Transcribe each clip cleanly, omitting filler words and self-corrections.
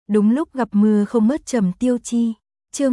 Đúng lúc gặp mưa không mất Trầm Tiêu Chi. Chương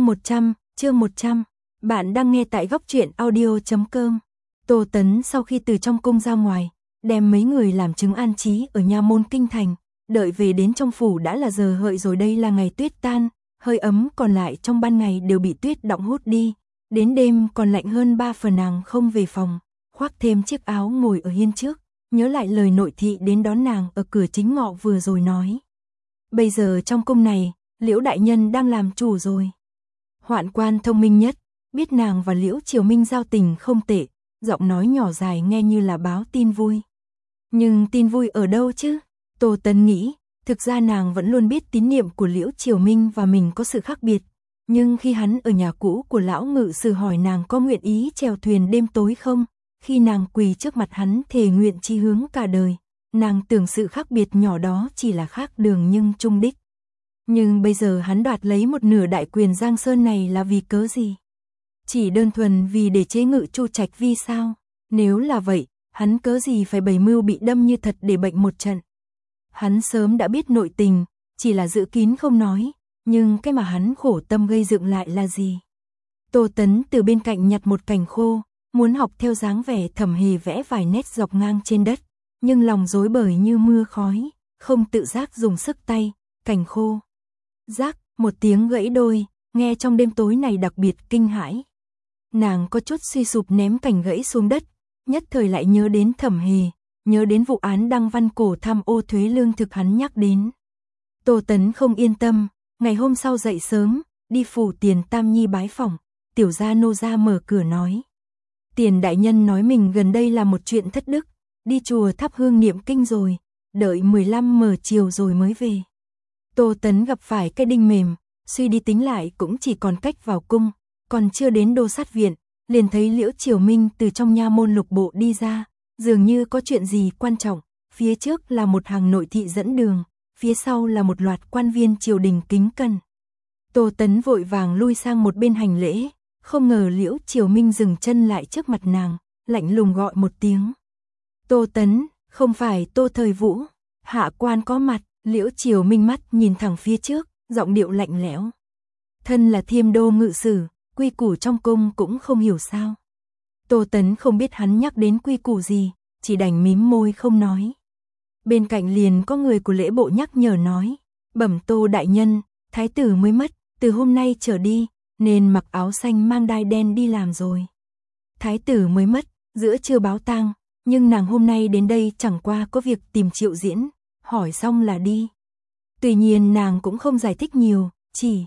100. Bạn đang nghe tại góc truyện audio.com. Tô Tấn sau khi từ trong cung ra ngoài, đem mấy người làm chứng an trí ở nha môn kinh thành, đợi về đến trong phủ đã là giờ hợi rồi, đây là ngày tuyết tan, hơi ấm còn lại trong ban ngày đều bị tuyết đọng hút đi, đến đêm còn lạnh hơn 3 phần. Nàng không về phòng, khoác thêm chiếc áo ngồi ở hiên trước, nhớ lại lời nội thị đến đón nàng ở cửa chính ngọ vừa rồi nói. Bây giờ trong cung này, Liễu đại nhân đang làm chủ rồi. Hoạn quan thông minh nhất, biết nàng và Liễu Triều Minh giao tình không tệ, giọng nói nhỏ dài nghe như là báo tin vui. Nhưng tin vui ở đâu chứ? Tô Tấn nghĩ, thực ra nàng vẫn luôn biết tín niệm của Liễu Triều Minh và mình có sự khác biệt. Nhưng khi hắn ở nhà cũ của lão ngự sử hỏi nàng có nguyện ý chèo thuyền đêm tối không, khi nàng quỳ trước mặt hắn thề nguyện chí hướng cả đời, nàng tưởng sự khác biệt nhỏ đó chỉ là khác đường nhưng chung đích. Nhưng bây giờ hắn đoạt lấy một nửa đại quyền Giang Sơn này là vì cớ gì? Chỉ đơn thuần vì để chế ngự Chu Trạch Vi sao? Nếu là vậy, hắn cớ gì phải bày mưu bị đâm như thật để bệnh một trận? Hắn sớm đã biết nội tình, chỉ là giữ kín không nói, nhưng cái mà hắn khổ tâm gây dựng lại là gì? Tô Tấn từ bên cạnh nhặt một cành khô, muốn học theo dáng vẻ Thẩm Hề vẽ vài nét dọc ngang trên đất, nhưng lòng rối bời như mưa khói, không tự giác dùng sức tay, cành khô. Rác, một tiếng gãy đôi, nghe trong đêm tối này đặc biệt kinh hãi. Nàng có chút suy sụp ném cành gãy xuống đất, nhất thời lại nhớ đến Thẩm Hề, nhớ đến vụ án đăng văn cổ tham ô thuế lương thực hắn nhắc đến. Tô Tấn không yên tâm, ngày hôm sau dậy sớm, đi phủ Tiền Tam Nhi bái phỏng, tiểu gia nô gia mở cửa nói. Tiền đại nhân nói mình gần đây là một chuyện thất đức, đi chùa thắp hương niệm kinh rồi, đợi 15 chiều rồi mới về. Tô Tấn gặp phải cái đinh mềm, suy đi tính lại cũng chỉ còn cách vào cung, còn chưa đến đô sát viện, liền thấy Liễu Triều Minh từ trong nha môn lục bộ đi ra, dường như có chuyện gì quan trọng, phía trước là một hàng nội thị dẫn đường, phía sau là một loạt quan viên triều đình kính cẩn. Tô Tấn vội vàng lui sang một bên hành lễ, không ngờ Liễu Triều Minh dừng chân lại trước mặt nàng, lạnh lùng gọi một tiếng. Tô Tấn, không phải Tô Thời Vũ, hạ quan có mặt. Liễu Triều Minh mắt nhìn thẳng phía trước, giọng điệu lạnh lẽo. Thân là Thiêm đô ngự sử, quy củ trong cung cũng không hiểu sao? Tô Tấn không biết hắn nhắc đến quy củ gì, chỉ đành mím môi không nói. Bên cạnh liền có người của lễ bộ nhắc nhở nói, bẩm Tô đại nhân, thái tử mới mất, từ hôm nay trở đi, nên mặc áo xanh mang đai đen đi làm rồi. Thái tử mới mất, giữa trưa báo tang, nhưng nàng hôm nay đến đây chẳng qua có việc tìm Triệu Diễn, hỏi xong là đi. Tuy nhiên nàng cũng không giải thích nhiều, chỉ,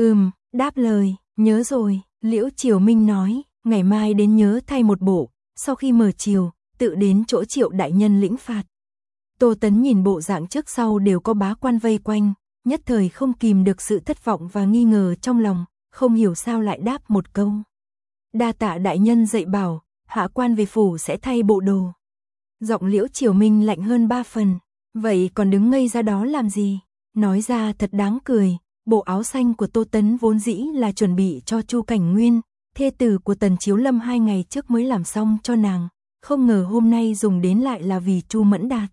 đáp lời, nhớ rồi, Liễu Triều Minh nói, ngày mai đến nhớ thay một bộ, sau khi mở triều, tự đến chỗ Triệu đại nhân lĩnh phạt. Tô Tấn nhìn bộ dạng trước sau đều có bá quan vây quanh, nhất thời không kìm được sự thất vọng và nghi ngờ trong lòng, không hiểu sao lại đáp một câu. Đa tạ đại nhân dạy bảo, hạ quan về phủ sẽ thay bộ đồ. Giọng Liễu Triều Minh lạnh hơn 3 phần. Vậy còn đứng ngây ra đó làm gì? Nói ra thật đáng cười, bộ áo xanh của Tô Tấn vốn dĩ là chuẩn bị cho Chu Cảnh Nguyên, thê tử của Tần Chiếu Lâm 2 ngày trước mới làm xong cho nàng, không ngờ hôm nay dùng đến lại là vì Chu Mẫn Đạt.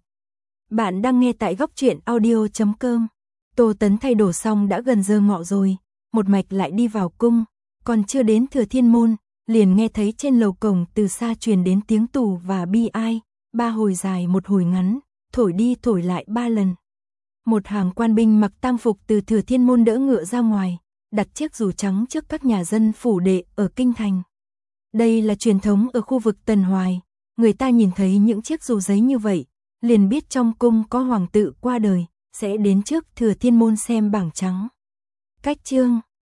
Bạn đang nghe tại góc truyện audio.com. Tô Tấn thay đồ xong đã gần giờ ngọ rồi, một mạch lại đi vào cung, còn chưa đến Thừa Thiên môn, liền nghe thấy trên lầu cổng từ xa truyền đến tiếng tù và bi ai, 3 hồi dài một hồi ngắn. Thổi đi thổi lại 3 lần. Một hàng quan binh mặc tang phục từ Thừa Thiên môn đỡ ngựa ra ngoài, đặt chiếc dù trắng trước các nhà dân phủ đệ ở kinh thành. Đây là truyền thống ở khu vực Tần Hoài, người ta nhìn thấy những chiếc dù giấy như vậy, liền biết trong cung có hoàng tử qua đời, sẽ đến trước Thừa Thiên môn xem bảng trắng. Cách chương